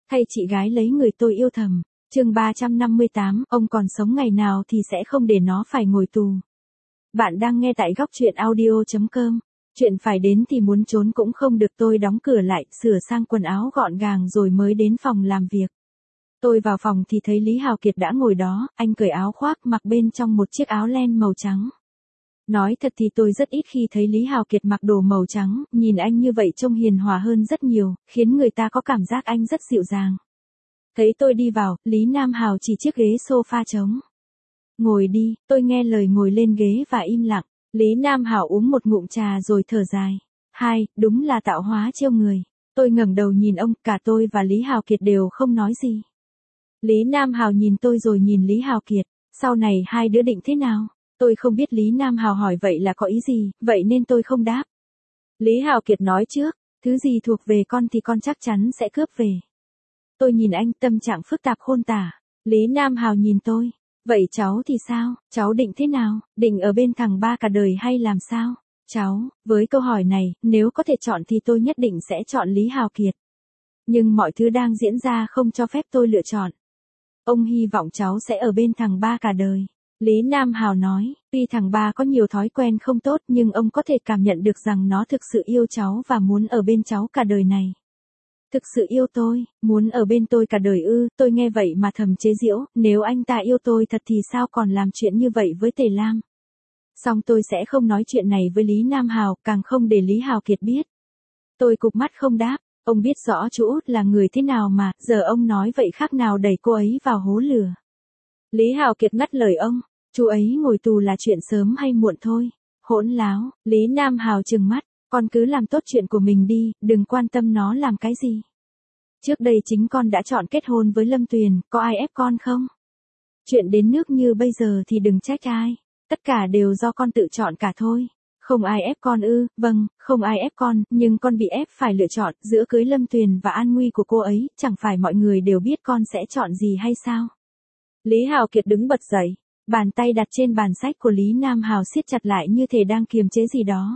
Thay chị gái lấy người tôi yêu thầm. Chương 358, ông còn sống ngày nào thì sẽ không để nó phải ngồi tù. Bạn đang nghe tại góc truyện audio.com. Chuyện phải đến thì muốn trốn cũng không được, tôi đóng cửa lại, sửa sang quần áo gọn gàng rồi mới đến phòng làm việc. Tôi vào phòng thì thấy Lý Hào Kiệt đã ngồi đó, anh cởi áo khoác mặc bên trong một chiếc áo len màu trắng. Nói thật thì tôi rất ít khi thấy Lý Hào Kiệt mặc đồ màu trắng, nhìn anh như vậy trông hiền hòa hơn rất nhiều, khiến người ta có cảm giác anh rất dịu dàng. Thấy tôi đi vào, Lý Nam Hào chỉ chiếc ghế sofa trống. Ngồi đi, tôi nghe lời ngồi lên ghế và im lặng. Lý Nam Hào uống một ngụm trà rồi thở dài. Đúng là tạo hóa trêu người. Tôi ngẩng đầu nhìn ông, cả tôi và Lý Hào Kiệt đều không nói gì. Lý Nam Hào nhìn tôi rồi nhìn Lý Hào Kiệt, sau này hai đứa định thế nào? Tôi không biết Lý Nam Hào hỏi vậy là có ý gì, vậy nên tôi không đáp. Lý Hào Kiệt nói trước, thứ gì thuộc về con thì con chắc chắn sẽ cướp về. Tôi nhìn anh, tâm trạng phức tạp khôn tả. Lý Nam Hào nhìn tôi, vậy cháu thì sao, cháu định thế nào, định ở bên thằng ba cả đời hay làm sao? Cháu, với câu hỏi này, nếu có thể chọn thì tôi nhất định sẽ chọn Lý Hào Kiệt. Nhưng mọi thứ đang diễn ra không cho phép tôi lựa chọn. Ông hy vọng cháu sẽ ở bên thằng ba cả đời. Lý Nam Hào nói, tuy thằng ba có nhiều thói quen không tốt nhưng ông có thể cảm nhận được rằng nó thực sự yêu cháu và muốn ở bên cháu cả đời này. Thực sự yêu tôi, muốn ở bên tôi cả đời ư? Tôi nghe vậy mà thầm chế giễu, nếu anh ta yêu tôi thật thì sao còn làm chuyện như vậy với Tề Lam. Xong tôi sẽ không nói chuyện này với Lý Nam Hào, càng không để Lý Hào Kiệt biết. Tôi cụp mắt không đáp, ông biết rõ chú Út là người thế nào mà, giờ ông nói vậy khác nào đẩy cô ấy vào hố lửa. Lý Hào Kiệt ngắt lời ông, chú ấy ngồi tù là chuyện sớm hay muộn thôi. Hỗn láo, Lý Nam Hào trừng mắt, con cứ làm tốt chuyện của mình đi, đừng quan tâm nó làm cái gì. Trước đây chính con đã chọn kết hôn với Lâm Tuyền, có ai ép con không? Chuyện đến nước như bây giờ thì đừng trách ai, tất cả đều do con tự chọn cả thôi. Không ai ép con ư? Vâng, không ai ép con, nhưng con bị ép phải lựa chọn giữa cưới Lâm Tuyền và an nguy của cô ấy, chẳng phải mọi người đều biết con sẽ chọn gì hay sao? Lý Hào Kiệt đứng bật dậy, bàn tay đặt trên bàn sách của Lý Nam Hào siết chặt lại như thể đang kiềm chế gì đó.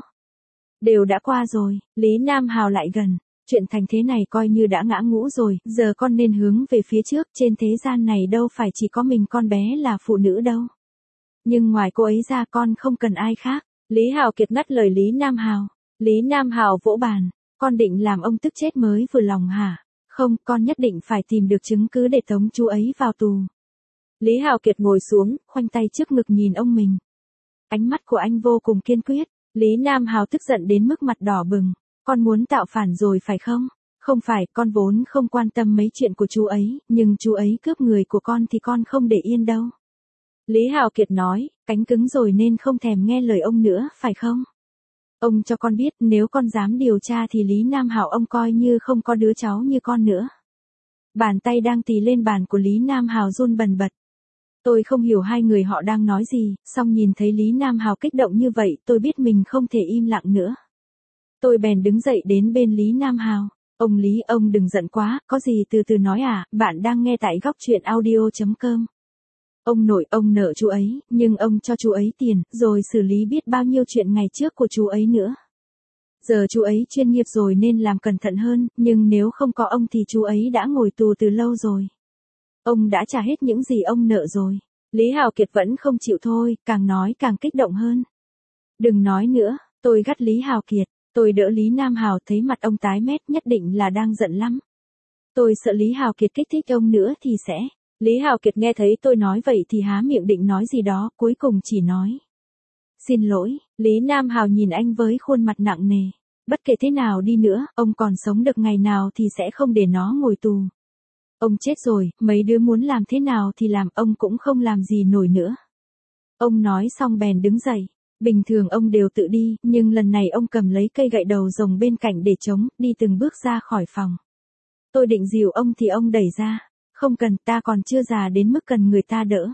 Đều đã qua rồi, Lý Nam Hào lại gần, chuyện thành thế này coi như đã ngã ngũ rồi, giờ con nên hướng về phía trước, trên thế gian này đâu phải chỉ có mình con bé là phụ nữ đâu. Nhưng ngoài cô ấy ra con không cần ai khác. Lý Hào Kiệt ngắt lời Lý Nam Hào. Lý Nam Hào vỗ bàn, con định làm ông tức chết mới vừa lòng hả? Không, con nhất định phải tìm được chứng cứ để tống chú ấy vào tù. Lý Hào Kiệt ngồi xuống, khoanh tay trước ngực nhìn ông mình. Ánh mắt của anh vô cùng kiên quyết. Lý Nam Hào tức giận đến mức mặt đỏ bừng. Con muốn tạo phản rồi phải không? Không phải, con vốn không quan tâm mấy chuyện của chú ấy, nhưng chú ấy cướp người của con thì con không để yên đâu. Lý Hào Kiệt nói, cánh cứng rồi nên không thèm nghe lời ông nữa, phải không? Ông cho con biết, nếu con dám điều tra thì Lý Nam Hào ông coi như không có đứa cháu như con nữa. Bàn tay đang tì lên bàn của Lý Nam Hào run bần bật. Tôi không hiểu hai người họ đang nói gì, song nhìn thấy Lý Nam Hào kích động như vậy, tôi biết mình không thể im lặng nữa. Tôi bèn đứng dậy đến bên Lý Nam Hào. Ông Lý, ông đừng giận quá, có gì từ từ nói à, bạn đang nghe tại góc truyện audio.com. Ông nội, ông nợ chú ấy, nhưng ông cho chú ấy tiền, rồi xử lý biết bao nhiêu chuyện ngày trước của chú ấy nữa. Giờ chú ấy chuyên nghiệp rồi nên làm cẩn thận hơn, nhưng nếu không có ông thì chú ấy đã ngồi tù từ lâu rồi. Ông đã trả hết những gì ông nợ rồi. Lý Hào Kiệt vẫn không chịu thôi, càng nói càng kích động hơn. Đừng nói nữa, tôi gắt Lý Hào Kiệt, tôi đỡ Lý Nam Hào, thấy mặt ông tái mét, nhất định là đang giận lắm. Tôi sợ Lý Hào Kiệt kích thích ông nữa thì sẽ... Lý Hào Kiệt nghe thấy tôi nói vậy thì há miệng định nói gì đó, cuối cùng chỉ nói. Xin lỗi, Lý Nam Hào nhìn anh với khuôn mặt nặng nề. Bất kể thế nào đi nữa, ông còn sống được ngày nào thì sẽ không để nó ngồi tù. Ông chết rồi, mấy đứa muốn làm thế nào thì làm, ông cũng không làm gì nổi nữa. Ông nói xong bèn đứng dậy. Bình thường ông đều tự đi, nhưng lần này ông cầm lấy cây gậy đầu rồng bên cạnh để chống, đi từng bước ra khỏi phòng. Tôi định dìu ông thì ông đẩy ra. Không cần, ta còn chưa già đến mức cần người ta đỡ.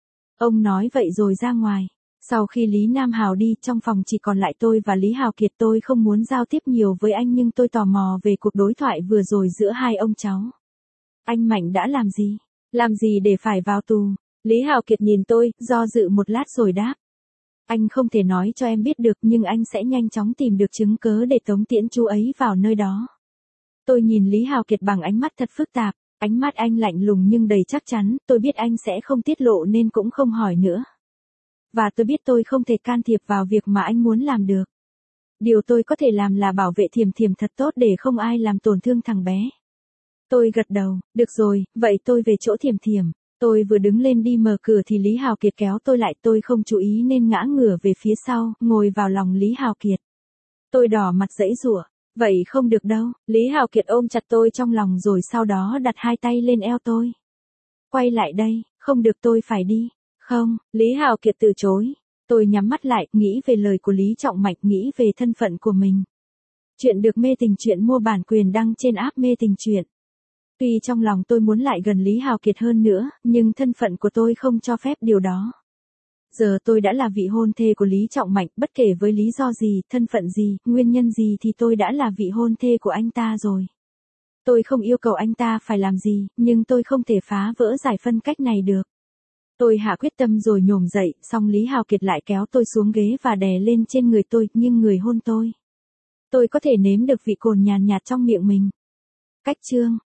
Ông nói vậy rồi ra ngoài. Sau khi Lý Nam Hào đi, trong phòng chỉ còn lại tôi và Lý Hào Kiệt. Tôi không muốn giao tiếp nhiều với anh nhưng tôi tò mò về cuộc đối thoại vừa rồi giữa hai ông cháu. Anh Mạnh đã làm gì? Làm gì để phải vào tù? Lý Hào Kiệt nhìn tôi, do dự một lát rồi đáp. Anh không thể nói cho em biết được nhưng anh sẽ nhanh chóng tìm được chứng cớ để tống tiễn chú ấy vào nơi đó. Tôi nhìn Lý Hào Kiệt bằng ánh mắt thật phức tạp. Ánh mắt anh lạnh lùng nhưng đầy chắc chắn, tôi biết anh sẽ không tiết lộ nên cũng không hỏi nữa. Và tôi biết tôi không thể can thiệp vào việc mà anh muốn làm được. Điều tôi có thể làm là bảo vệ Thiểm Thiểm thật tốt để không ai làm tổn thương thằng bé. Tôi gật đầu, được rồi, vậy tôi về chỗ Thiểm Thiểm. Tôi vừa đứng lên đi mở cửa thì Lý Hào Kiệt kéo tôi lại, tôi không chú ý nên ngã ngửa về phía sau, ngồi vào lòng Lý Hào Kiệt. Tôi đỏ mặt giãy giụa, vậy không được đâu, Lý Hào Kiệt ôm chặt tôi trong lòng rồi sau đó đặt hai tay lên eo tôi. Quay lại đây, không được tôi phải đi. Không, Lý Hào Kiệt từ chối. Tôi nhắm mắt lại, nghĩ về lời của Lý Trọng Mạch, nghĩ về thân phận của mình. Chuyện được mê tình chuyện mua bản quyền đăng trên app Mê Tình Chuyện. Tuy trong lòng tôi muốn lại gần Lý Hào Kiệt hơn nữa, nhưng thân phận của tôi không cho phép điều đó. Giờ tôi đã là vị hôn thê của Lý Trọng Mạch, bất kể với lý do gì, thân phận gì, nguyên nhân gì thì tôi đã là vị hôn thê của anh ta rồi. Tôi không yêu cầu anh ta phải làm gì, nhưng tôi không thể phá vỡ giải phân cách này được. Tôi hạ quyết tâm rồi nhổm dậy, xong Lý Hào Kiệt lại kéo tôi xuống ghế và đè lên trên người tôi, nhưng người hôn tôi. Tôi có thể nếm được vị cồn nhàn nhạt trong miệng mình. Cách chương